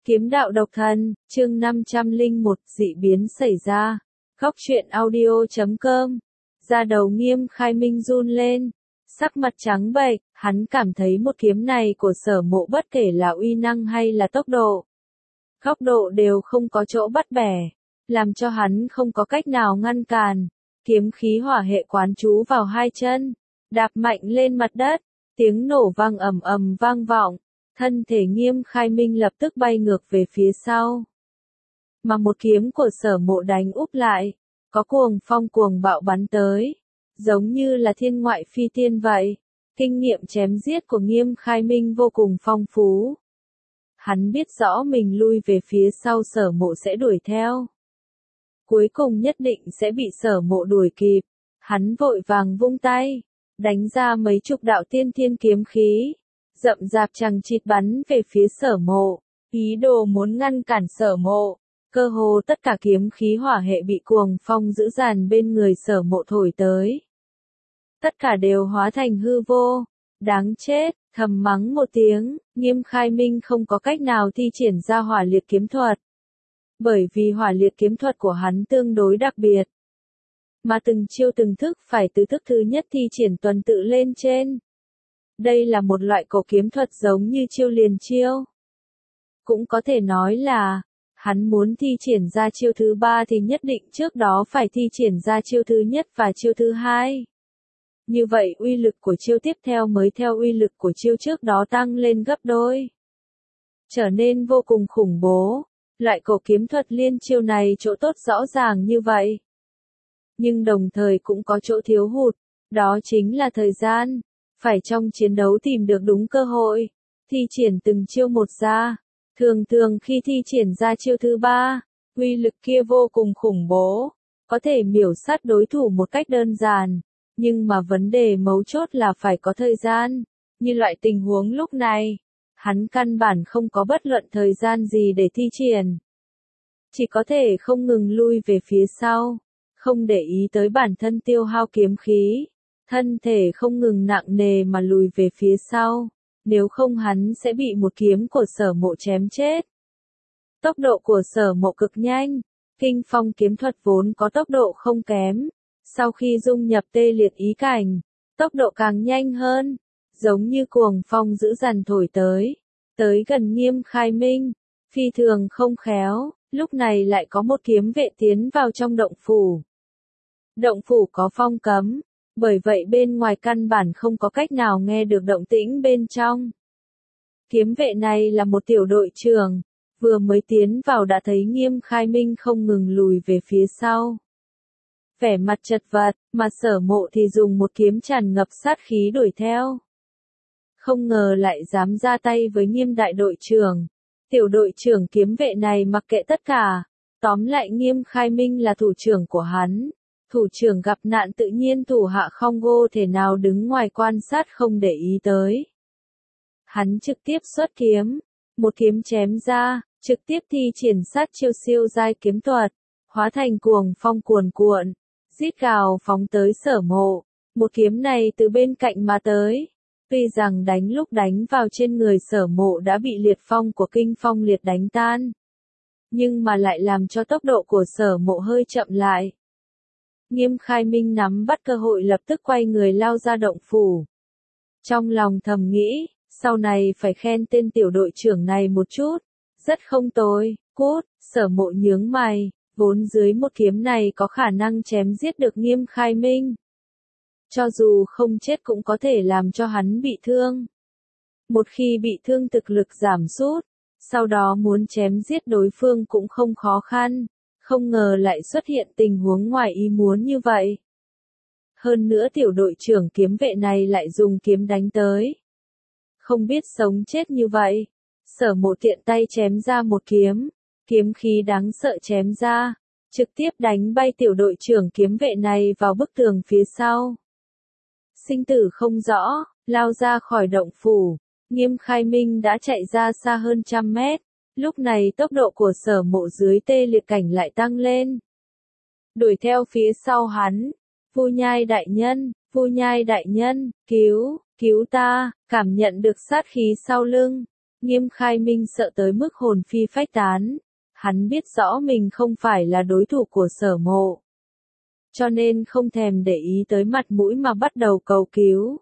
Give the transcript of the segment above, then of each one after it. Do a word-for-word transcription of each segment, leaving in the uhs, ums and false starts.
Kiếm đạo độc thần, chương năm trăm lẻ một, dị biến xảy ra. Góc truyện audio chấm com. Da đầu Nghiêm Khai Minh run lên, sắc mặt trắng bệch, hắn cảm thấy một kiếm này của Sở Mộ bất kể là uy năng hay là tốc độ, góc độ đều không có chỗ bắt bẻ, làm cho hắn không có cách nào ngăn cản. Kiếm khí hỏa hệ quán trú vào hai chân, đạp mạnh lên mặt đất, tiếng nổ vang ầm ầm vang vọng. Thân thể Nghiêm Khai Minh lập tức bay ngược về phía sau. Mà một kiếm của Sở Mộ đánh úp lại, có cuồng phong cuồng bạo bắn tới, giống như là thiên ngoại phi tiên vậy. Kinh nghiệm chém giết của Nghiêm Khai Minh vô cùng phong phú. Hắn biết rõ mình lui về phía sau Sở Mộ sẽ đuổi theo. Cuối cùng nhất định sẽ bị Sở Mộ đuổi kịp. Hắn vội vàng vung tay, đánh ra mấy chục đạo tiên thiên kiếm khí. Rậm rạp chằng chịt bắn về phía Sở Mộ, ý đồ muốn ngăn cản Sở Mộ. Cơ hồ tất cả kiếm khí hỏa hệ bị cuồng phong dữ dằn bên người Sở Mộ thổi tới. Tất cả đều hóa thành hư vô. Đáng chết, thầm mắng một tiếng, Nghiêm Khai Minh không có cách nào thi triển ra hỏa liệt kiếm thuật. Bởi vì hỏa liệt kiếm thuật của hắn tương đối đặc biệt. Mà từng chiêu từng thức phải từ thức thứ nhất thi triển tuần tự lên trên. Đây là một loại cổ kiếm thuật giống như chiêu liền chiêu. Cũng có thể nói là, hắn muốn thi triển ra chiêu thứ ba thì nhất định trước đó phải thi triển ra chiêu thứ nhất và chiêu thứ hai. Như vậy uy lực của chiêu tiếp theo mới theo uy lực của chiêu trước đó tăng lên gấp đôi. Trở nên vô cùng khủng bố. Loại cổ kiếm thuật liên chiêu này chỗ tốt rõ ràng như vậy. Nhưng đồng thời cũng có chỗ thiếu hụt, đó chính là thời gian. Phải trong chiến đấu tìm được đúng cơ hội, thi triển từng chiêu một ra. Thường thường khi thi triển ra chiêu thứ ba, uy lực kia vô cùng khủng bố, có thể miểu sát đối thủ một cách đơn giản. Nhưng mà vấn đề mấu chốt là phải có thời gian. Như loại tình huống lúc này, hắn căn bản không có bất luận thời gian gì để thi triển. Chỉ có thể không ngừng lui về phía sau, không để ý tới bản thân tiêu hao kiếm khí. Thân thể không ngừng nặng nề mà lùi về phía sau, nếu không hắn sẽ bị một kiếm của Sở Mộ chém chết. Tốc độ của Sở Mộ cực nhanh, kinh phong kiếm thuật vốn có tốc độ không kém, sau khi dung nhập tê liệt ý cảnh, tốc độ càng nhanh hơn, giống như cuồng phong dữ dằn thổi tới, tới gần Nghiêm Khai Minh, phi thường không khéo, lúc này lại có một kiếm vệ tiến vào trong động phủ. Động phủ có phong cấm. Bởi vậy bên ngoài căn bản không có cách nào nghe được động tĩnh bên trong. Kiếm vệ này là một tiểu đội trưởng, vừa mới tiến vào đã thấy Nghiêm Khai Minh không ngừng lùi về phía sau. Vẻ mặt chật vật, mà Sở Mộ thì dùng một kiếm tràn ngập sát khí đuổi theo. Không ngờ lại dám ra tay với Nghiêm đại đội trưởng. Tiểu đội trưởng kiếm vệ này mặc kệ tất cả, tóm lại Nghiêm Khai Minh là thủ trưởng của hắn. Thủ trưởng gặp nạn tự nhiên thủ hạ không vô thể nào đứng ngoài quan sát không để ý tới. Hắn trực tiếp xuất kiếm, một kiếm chém ra, trực tiếp thi triển sát chiêu siêu giai kiếm thuật, hóa thành cuồng phong cuồn cuộn, rít gào phóng tới Sở Mộ. Một kiếm này từ bên cạnh mà tới, tuy rằng đánh lúc đánh vào trên người Sở Mộ đã bị liệt phong của kinh phong liệt đánh tan, nhưng mà lại làm cho tốc độ của Sở Mộ hơi chậm lại. Nghiêm Khai Minh nắm bắt cơ hội lập tức quay người lao ra động phủ. Trong lòng thầm nghĩ, sau này phải khen tên tiểu đội trưởng này một chút. Rất không tồi, cút, Sở Mộ nhướng mày, vốn dưới một kiếm này có khả năng chém giết được Nghiêm Khai Minh. Cho dù không chết cũng có thể làm cho hắn bị thương. Một khi bị thương thực lực giảm sút, sau đó muốn chém giết đối phương cũng không khó khăn. Không ngờ lại xuất hiện tình huống ngoài ý muốn như vậy. Hơn nữa tiểu đội trưởng kiếm vệ này lại dùng kiếm đánh tới. Không biết sống chết như vậy. Sở Mộ tiện tay chém ra một kiếm. Kiếm khí đáng sợ chém ra. Trực tiếp đánh bay tiểu đội trưởng kiếm vệ này vào bức tường phía sau. Sinh tử không rõ, lao ra khỏi động phủ. Nghiêm Khai Minh đã chạy ra xa hơn trăm mét. Lúc này tốc độ của Sở Mộ dưới tê liệt cảnh lại tăng lên. Đuổi theo phía sau hắn. Vu Nhai đại nhân, Vu Nhai đại nhân, cứu, cứu ta, cảm nhận được sát khí sau lưng. Nghiêm Khai Minh sợ tới mức hồn phi phách tán. Hắn biết rõ mình không phải là đối thủ của Sở Mộ. Cho nên không thèm để ý tới mặt mũi mà bắt đầu cầu cứu.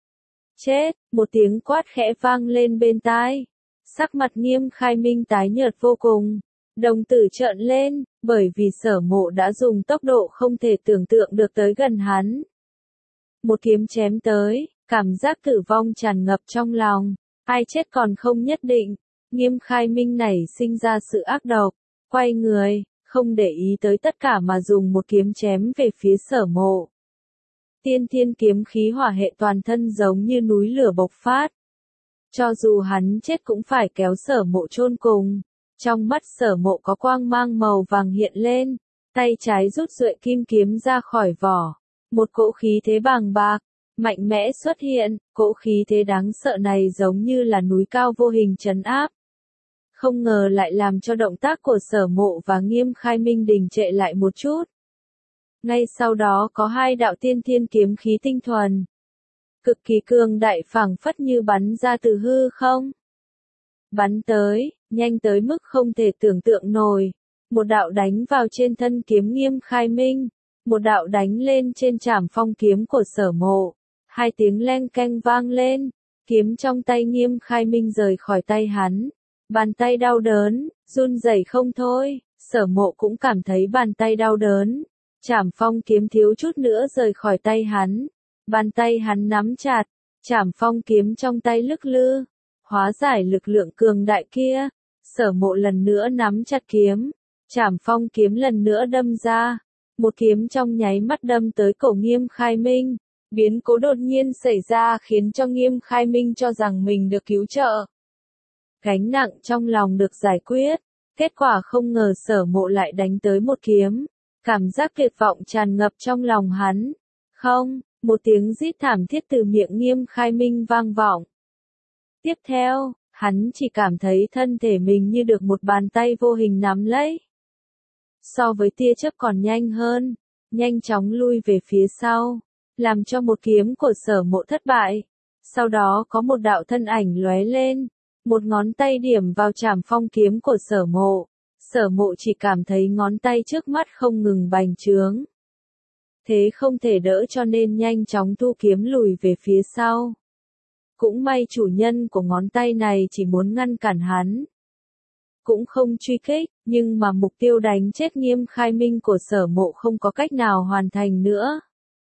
Chết, một tiếng quát khẽ vang lên bên tai. Sắc mặt Nghiêm Khai Minh tái nhợt vô cùng. Đồng tử trợn lên, bởi vì Sở Mộ đã dùng tốc độ không thể tưởng tượng được tới gần hắn. Một kiếm chém tới, cảm giác tử vong tràn ngập trong lòng. Ai chết còn không nhất định. Nghiêm Khai Minh nảy sinh ra sự ác độc. Quay người, không để ý tới tất cả mà dùng một kiếm chém về phía Sở Mộ. Tiên thiên kiếm khí hỏa hệ toàn thân giống như núi lửa bộc phát. Cho dù hắn chết cũng phải kéo Sở Mộ chôn cùng. Trong mắt Sở Mộ có quang mang màu vàng hiện lên, tay trái rút duệ kim kiếm ra khỏi vỏ. Một cỗ khí thế bàng bạc, mạnh mẽ xuất hiện, cỗ khí thế đáng sợ này giống như là núi cao vô hình trấn áp. Không ngờ lại làm cho động tác của Sở Mộ và Nghiêm Khai Minh đình trệ lại một chút. Ngay sau đó có hai đạo tiên thiên kiếm khí tinh thuần. Cực kỳ cường đại phảng phất như bắn ra từ hư không. Bắn tới, nhanh tới mức không thể tưởng tượng nổi. Một đạo đánh vào trên thân kiếm Nghiêm Khai Minh. Một đạo đánh lên trên trảm phong kiếm của Sở Mộ. Hai tiếng leng keng vang lên. Kiếm trong tay Nghiêm Khai Minh rời khỏi tay hắn. Bàn tay đau đớn, run rẩy không thôi. Sở Mộ cũng cảm thấy bàn tay đau đớn. Trảm phong kiếm thiếu chút nữa rời khỏi tay hắn. Bàn tay hắn nắm chặt. Trảm phong kiếm trong tay lức lư. Hóa giải lực lượng cường đại kia. Sở Mộ lần nữa nắm chặt kiếm. Trảm phong kiếm lần nữa đâm ra. Một kiếm trong nháy mắt đâm tới cổ Nghiêm Khai Minh. Biến cố đột nhiên xảy ra khiến cho Nghiêm Khai Minh cho rằng mình được cứu trợ. Gánh nặng trong lòng được giải quyết. Kết quả không ngờ Sở Mộ lại đánh tới một kiếm. Cảm giác tuyệt vọng tràn ngập trong lòng hắn. Không, một tiếng rít thảm thiết từ miệng Nghiêm Khai Minh vang vọng. Tiếp theo, hắn chỉ cảm thấy thân thể mình như được một bàn tay vô hình nắm lấy. So với tia chớp còn nhanh hơn, nhanh chóng lui về phía sau, làm cho một kiếm của Sở Mộ thất bại. Sau đó có một đạo thân ảnh lóe lên, một ngón tay điểm vào trảm phong kiếm của Sở Mộ. Sở Mộ chỉ cảm thấy ngón tay trước mắt không ngừng bành trướng. Thế không thể đỡ cho nên nhanh chóng thu kiếm lùi về phía sau. Cũng may chủ nhân của ngón tay này chỉ muốn ngăn cản hắn. Cũng không truy kích, nhưng mà mục tiêu đánh chết Nghiêm Khai Minh của Sở Mộ không có cách nào hoàn thành nữa.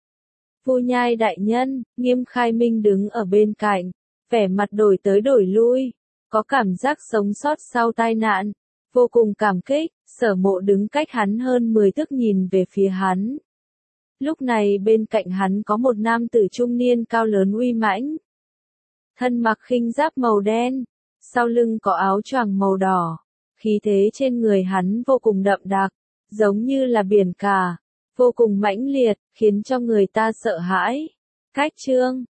Vu Nhai đại nhân, Nghiêm Khai Minh đứng ở bên cạnh, vẻ mặt đổi tới đổi lui, có cảm giác sống sót sau tai nạn, vô cùng cảm kích. Sở Mộ đứng cách hắn hơn mười thước nhìn về phía hắn. Lúc này bên cạnh hắn có một nam tử trung niên cao lớn uy mãnh. Thân mặc khinh giáp màu đen, sau lưng có áo choàng màu đỏ. Khí thế trên người hắn vô cùng đậm đặc, giống như là biển cả, vô cùng mãnh liệt, khiến cho người ta sợ hãi. Cách chương